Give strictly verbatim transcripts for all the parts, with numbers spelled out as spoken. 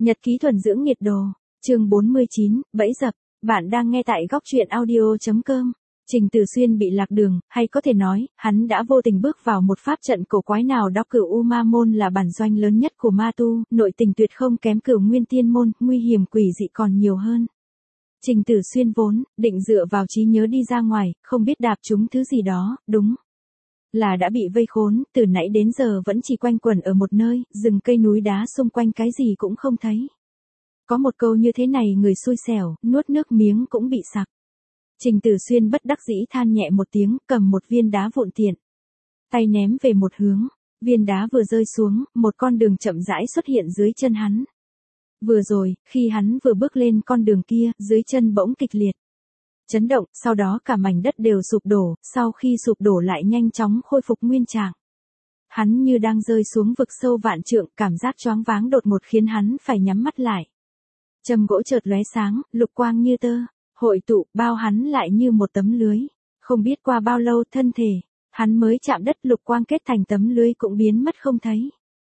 Nhật ký thuần dưỡng nhiệt đồ, chương bốn mươi chín, bẫy dập, bạn đang nghe tại góc truyện audio.com. Trình Tử Xuyên bị lạc đường, hay có thể nói, hắn đã vô tình bước vào một pháp trận cổ quái nào đó. Cửu U Ma Môn là bản doanh lớn nhất của ma tu, nội tình tuyệt không kém Cửu Nguyên Tiên Môn, nguy hiểm quỷ dị còn nhiều hơn. Trình Tử Xuyên vốn định dựa vào trí nhớ đi ra ngoài, không biết đạp trúng thứ gì đó, đúng là đã bị vây khốn, từ nãy đến giờ vẫn chỉ quanh quẩn ở một nơi, rừng cây núi đá xung quanh cái gì cũng không thấy. Có một câu như thế này người xui xẻo, nuốt nước miếng cũng bị sặc. Trình Tử Xuyên bất đắc dĩ than nhẹ một tiếng, cầm một viên đá vụn tiện tay ném về một hướng, viên đá vừa rơi xuống, một con đường chậm rãi xuất hiện dưới chân hắn. Vừa rồi, khi hắn vừa bước lên con đường kia, dưới chân bỗng kịch liệt chấn động, sau đó cả mảnh đất đều sụp đổ, sau khi sụp đổ lại nhanh chóng khôi phục nguyên trạng. Hắn như đang rơi xuống vực sâu vạn trượng, cảm giác choáng váng đột ngột khiến hắn phải nhắm mắt lại. Châm gỗ chợt lóe sáng, lục quang như tơ hội tụ, bao hắn lại như một tấm lưới. Không biết qua bao lâu thân thể hắn mới chạm đất, lục quang kết thành tấm lưới cũng biến mất không thấy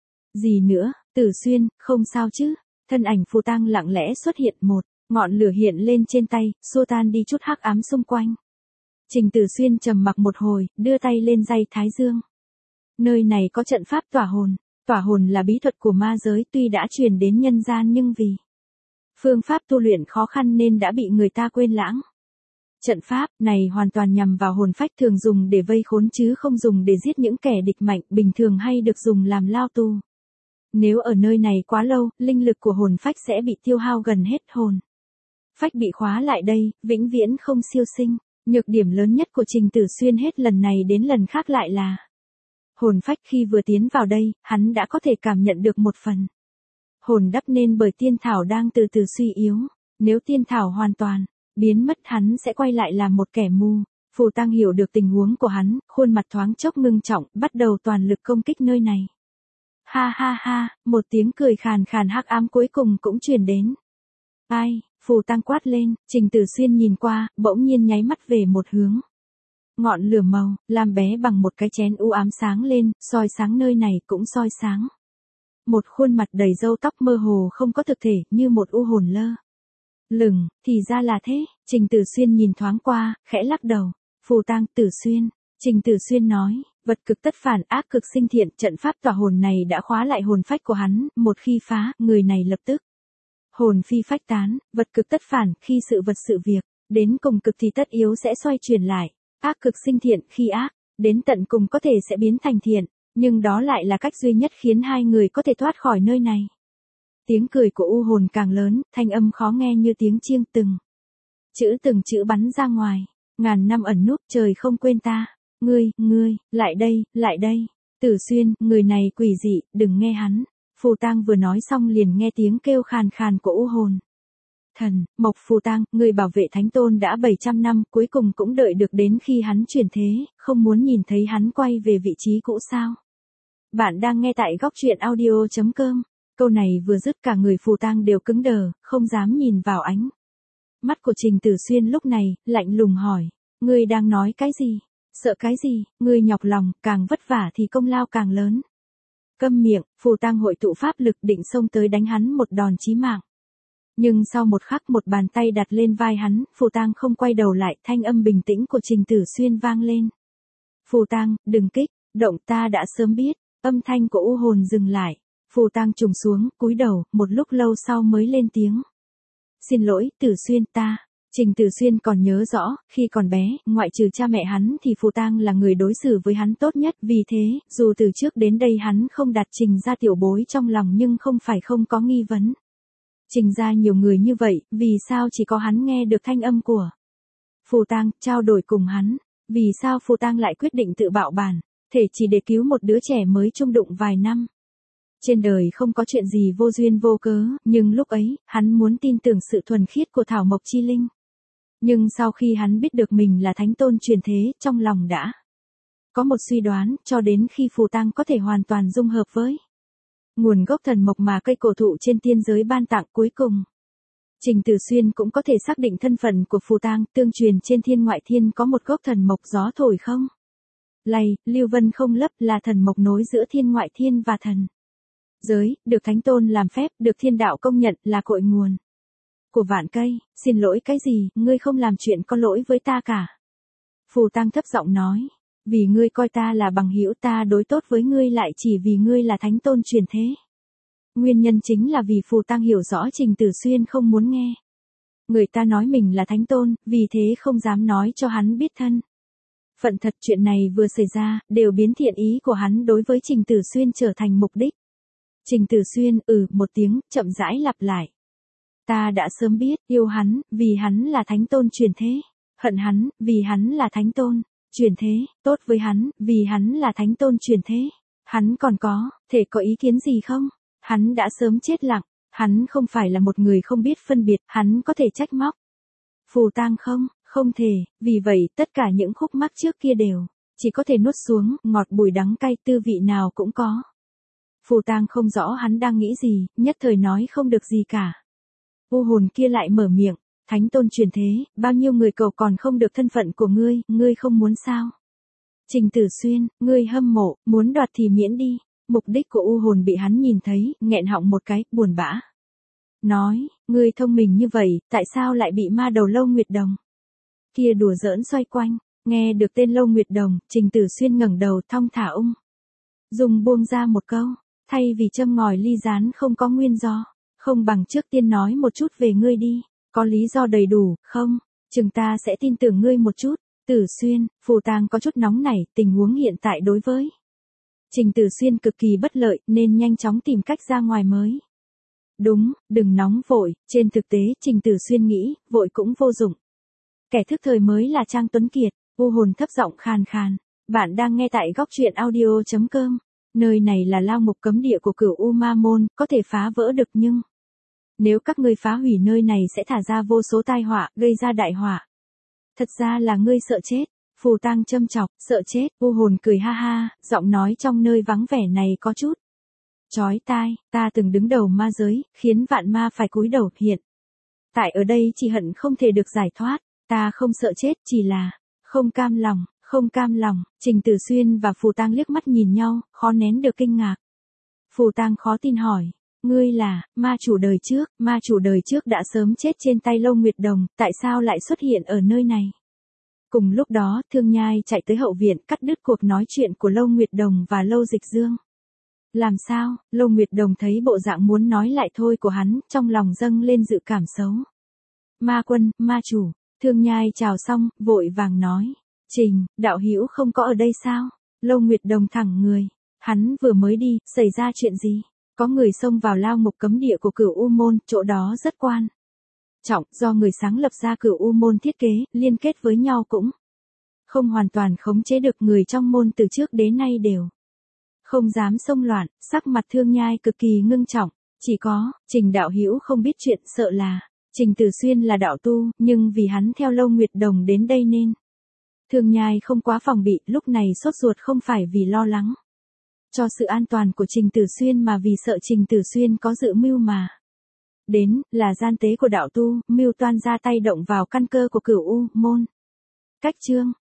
gì nữa. Tử Xuyên, không sao chứ? Thân ảnh Phù Tang lặng lẽ xuất hiện, một ngọn lửa hiện lên trên tay, xua tan đi chút hắc ám xung quanh. Trình Tử Xuyên trầm mặc một hồi, đưa tay lên day thái dương. Nơi này có trận pháp tỏa hồn. Tỏa hồn là bí thuật của ma giới, tuy đã truyền đến nhân gian nhưng vì phương pháp tu luyện khó khăn nên đã bị người ta quên lãng. Trận pháp này hoàn toàn nhằm vào hồn phách, thường dùng để vây khốn chứ không dùng để giết những kẻ địch mạnh, bình thường hay được dùng làm lao tù. Nếu ở nơi này quá lâu, linh lực của hồn phách sẽ bị tiêu hao gần hết, hồn phách bị khóa lại đây, vĩnh viễn không siêu sinh. Nhược điểm lớn nhất của Trình Tử Xuyên hết lần này đến lần khác lại là hồn phách. Khi vừa tiến vào đây, hắn đã có thể cảm nhận được một phần hồn đắp nên bởi tiên thảo đang từ từ suy yếu. Nếu tiên thảo hoàn toàn biến mất, hắn sẽ quay lại làm một kẻ mù. Phù Tang hiểu được tình huống của hắn, khuôn mặt thoáng chốc ngưng trọng, bắt đầu toàn lực công kích nơi này. Ha ha ha, một tiếng cười khàn khàn hắc ám cuối cùng cũng truyền đến. Ai? Phù Tang quát lên. Trình Tử Xuyên nhìn qua, bỗng nhiên nháy mắt về một hướng. Ngọn lửa màu lam bé bằng một cái chén u ám sáng lên, soi sáng nơi này cũng soi sáng một khuôn mặt đầy râu tóc mơ hồ không có thực thể, như một u hồn lơ lửng. Thì ra là thế. Trình Tử Xuyên nhìn thoáng qua, khẽ lắc đầu. Phù Tang, Tử Xuyên. Trình Tử Xuyên nói, vật cực tất phản, ác cực sinh thiện. Trận pháp tỏa hồn này đã khóa lại hồn phách của hắn, một khi phá, người này lập tức hồn phi phách tán. Vật cực tất phản, khi sự vật sự việc đến cùng cực thì tất yếu sẽ xoay chuyển lại. Ác cực sinh thiện, khi ác đến tận cùng có thể sẽ biến thành thiện, nhưng đó lại là cách duy nhất khiến hai người có thể thoát khỏi nơi này. Tiếng cười của u hồn càng lớn, thanh âm khó nghe như tiếng chiêng, từng chữ từng chữ bắn ra ngoài. Ngàn năm ẩn núp, trời không quên ta. Ngươi, ngươi, lại đây, lại đây. Tử Xuyên, người này quỷ dị, đừng nghe hắn. Phù Tang vừa nói xong liền nghe tiếng kêu khàn khàn của u hồn. Thần, Mộc Phù Tang, người bảo vệ Thánh Tôn đã bảy trăm năm, cuối cùng cũng đợi được đến khi hắn chuyển thế, không muốn nhìn thấy hắn quay về vị trí cũ sao? Bạn đang nghe tại góc truyện audio.com. Câu này vừa dứt, cả người Phù Tang đều cứng đờ, không dám nhìn vào ánh mắt của Trình Tử Xuyên lúc này, lạnh lùng hỏi. Ngươi đang nói cái gì? Sợ cái gì? Ngươi nhọc lòng, càng vất vả thì công lao càng lớn. Câm miệng. Phù Tang hội tụ pháp lực định xông tới đánh hắn một đòn chí mạng. Nhưng sau một khắc, một bàn tay đặt lên vai hắn, Phù Tang không quay đầu lại, thanh âm bình tĩnh của Trình Tử Xuyên vang lên. Phù Tang, đừng kích động, ta đã sớm biết. Âm thanh của u hồn dừng lại. Phù Tang trùng xuống, cúi đầu, một lúc lâu sau mới lên tiếng. Xin lỗi, Tử Xuyên, ta. Trình Tử Xuyên còn nhớ rõ, khi còn bé, ngoại trừ cha mẹ hắn thì Phù Tang là người đối xử với hắn tốt nhất, vì thế, dù từ trước đến đây hắn không đặt Trình gia tiểu bối trong lòng nhưng không phải không có nghi vấn. Trình gia nhiều người như vậy, vì sao chỉ có hắn nghe được thanh âm của Phù Tang, trao đổi cùng hắn? Vì sao Phù Tang lại quyết định tự bạo bản thể chỉ để cứu một đứa trẻ mới chung đụng vài năm? Trên đời không có chuyện gì vô duyên vô cớ, nhưng lúc ấy, hắn muốn tin tưởng sự thuần khiết của Thảo Mộc Chi Linh. Nhưng sau khi hắn biết được mình là Thánh Tôn truyền thế, trong lòng đã có một suy đoán, cho đến khi Phù Tang có thể hoàn toàn dung hợp với nguồn gốc thần mộc mà cây cổ thụ trên tiên giới ban tặng, cuối cùng Trình Tử Xuyên cũng có thể xác định thân phận của Phù Tang. Tương truyền trên thiên ngoại thiên có một gốc thần mộc gió thổi không lay, lưu vân không lấp, là thần mộc nối giữa thiên ngoại thiên và thần Giới, được Thánh Tôn làm phép, được thiên đạo công nhận là cội nguồn của vạn cây, xin lỗi cái gì, ngươi không làm chuyện có lỗi với ta cả. Phù Tang thấp giọng nói, vì ngươi coi ta là bằng hữu, ta đối tốt với ngươi lại chỉ vì ngươi là Thánh Tôn truyền thế. Nguyên nhân chính là vì Phù Tang hiểu rõ Trình Tử Xuyên không muốn nghe. Người ta nói mình là Thánh Tôn, vì thế không dám nói cho hắn biết thân phận thật. Chuyện này vừa xảy ra, đều biến thiện ý của hắn đối với Trình Tử Xuyên trở thành mục đích. Trình Tử Xuyên, ừ, một tiếng, chậm rãi lặp lại. Ta đã sớm biết, yêu hắn, vì hắn là Thánh Tôn truyền thế. Hận hắn, vì hắn là Thánh Tôn truyền thế. Tốt với hắn, vì hắn là Thánh Tôn truyền thế. Hắn còn có, thể có ý kiến gì không? Hắn đã sớm chết lặng. Hắn không phải là một người không biết phân biệt, hắn có thể trách móc Phù Tang không? Không thể, vì vậy tất cả những khúc mắc trước kia đều chỉ có thể nuốt xuống, ngọt bùi đắng cay, tư vị nào cũng có. Phù Tang không rõ hắn đang nghĩ gì, nhất thời nói không được gì cả. U hồn kia lại mở miệng, Thánh Tôn truyền thế, bao nhiêu người cầu còn không được thân phận của ngươi, ngươi không muốn sao? Trình Tử Xuyên, ngươi hâm mộ, muốn đoạt thì miễn đi. Mục đích của u hồn bị hắn nhìn thấy, nghẹn họng một cái, buồn bã. Nói, ngươi thông minh như vậy, tại sao lại bị ma đầu Lâu Nguyệt Đồng kia đùa giỡn xoay quanh? Nghe được tên Lâu Nguyệt Đồng, Trình Tử Xuyên ngẩng đầu thong thả ung dùng buông ra một câu, thay vì châm ngòi ly rán không có nguyên do, không bằng trước tiên nói một chút về ngươi đi, có lý do đầy đủ, không? Chừng ta sẽ tin tưởng ngươi một chút. Tử Xuyên, Phù Tang có chút nóng nảy, tình huống hiện tại đối với Trình Tử Xuyên cực kỳ bất lợi, nên nhanh chóng tìm cách ra ngoài mới đúng. Đừng nóng vội, trên thực tế Trình Tử Xuyên nghĩ, vội cũng vô dụng. Kẻ thức thời mới là Trang Tuấn Kiệt. U hồn thấp giọng khàn khàn. Bạn đang nghe tại góc truyện audio chấm com. Nơi này là lao ngục cấm địa của Cửu U Ma Môn, có thể phá vỡ được nhưng nếu các ngươi phá hủy nơi này sẽ thả ra vô số tai họa, gây ra đại họa. Thật ra là ngươi sợ chết. Phù Tang châm chọc, sợ chết. U hồn cười ha ha, giọng nói trong nơi vắng vẻ này có chút chói tai. Ta từng đứng đầu ma giới, khiến vạn ma phải cúi đầu, hiện tại ở đây chỉ hận không thể được giải thoát. Ta không sợ chết, chỉ là không cam lòng, không cam lòng. Trình Tử Xuyên và Phù Tang liếc mắt nhìn nhau, khó nén được kinh ngạc. Phù Tang khó tin hỏi, ngươi là ma chủ đời trước? Ma chủ đời trước đã sớm chết trên tay Lâu Nguyệt Đồng, tại sao lại xuất hiện ở nơi này? Cùng lúc đó, Thương Nhai chạy tới hậu viện, cắt đứt cuộc nói chuyện của Lâu Nguyệt Đồng và Lâu Dịch Dương. Làm sao? Lâu Nguyệt Đồng thấy bộ dạng muốn nói lại thôi của hắn, trong lòng dâng lên dự cảm xấu. Ma quân, ma chủ. Thương Nhai chào xong, vội vàng nói, Trình, đạo hữu không có ở đây sao? Lâu Nguyệt Đồng thẳng người, hắn vừa mới đi, xảy ra chuyện gì? Có người xông vào lao ngục cấm địa của Cửu U Môn, chỗ đó rất quan trọng, do người sáng lập ra Cửu U Môn thiết kế, liên kết với nhau cũng không hoàn toàn khống chế được. Người trong môn từ trước đến nay đều không dám xông loạn. Sắc mặt Thương Nhai cực kỳ ngưng trọng. Chỉ có, Trình đạo hữu không biết chuyện, sợ là Trình Tử Xuyên là đạo tu, nhưng vì hắn theo Lâu Nguyệt Đồng đến đây nên Thương Nhai không quá phòng bị. Lúc này sốt ruột không phải vì lo lắng cho sự an toàn của Trình Tử Xuyên mà vì sợ Trình Tử Xuyên có dự mưu mà đến, là gian tế của đạo tu, mưu toan ra tay động vào căn cơ của Cửu U Môn. Cách chương